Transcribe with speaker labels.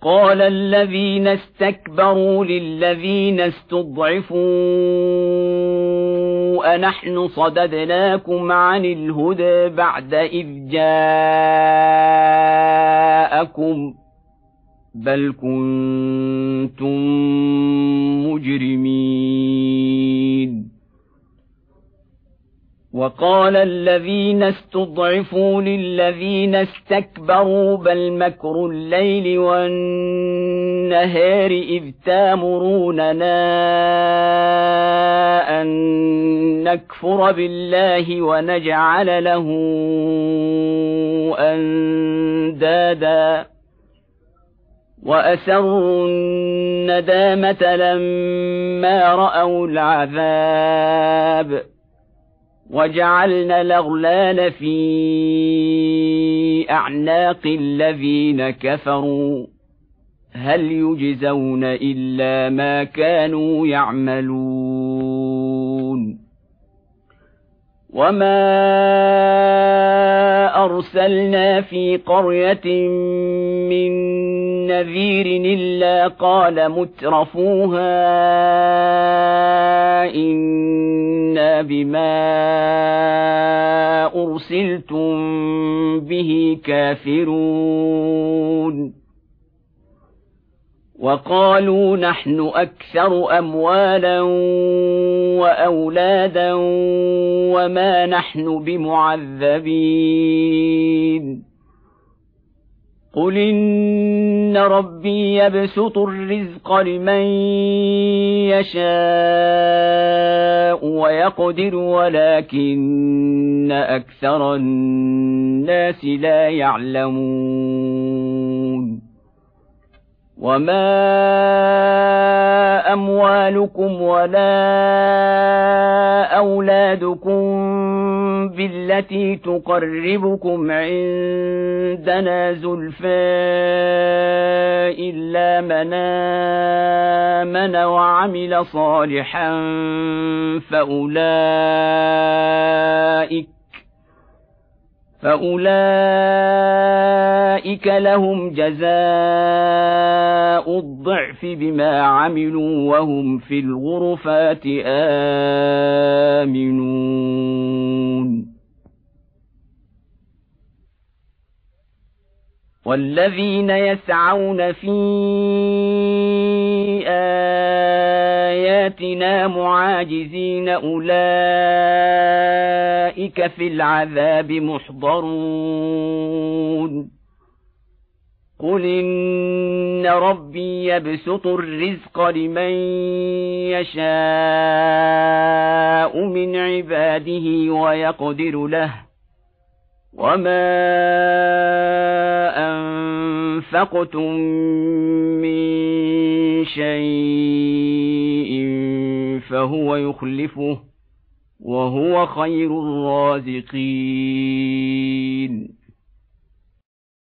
Speaker 1: قال الذين استكبروا للذين استضعفوا أنحن صددناكم عن الهدى بعد إذ جاءكم بل كنتم مجرمين. وقال الذين استضعفوا للذين استكبروا بل مكر الليل والنهار إذ تامروننا أن نكفر بالله ونجعل له أندادا وأسروا الندامة لما رأوا العذاب وجعلنا الأغلال في أعناق الذين كفروا هل يجزون إلا ما كانوا يعملون. وما أرسلنا في قرية من نذير إلا قال مترفوها إنا بما أرسلتم به كافرون وقالوا نحن أكثر أموالا وأولادا وما نحن بمعذبين. قل إن ربي يبسط الرزق لمن يشاء ويقدر ولكن أكثر الناس لا يعلمون. وما أموالكم ولا أولادكم بالتي تقربكم عندنا زلفى إلا من آمن وعمل صالحا فأولئك لهم جزاء الضعف بما عملوا وهم في الغرفات آمنون. والذين يسعون في آياتنا معاجزين أولئك في العذاب محضرون. قل إن ربي يبسط الرزق لمن يشاء من عباده ويقدر له وما أنفقتم من شيء فهو يخلفه وهو خير الرازقين.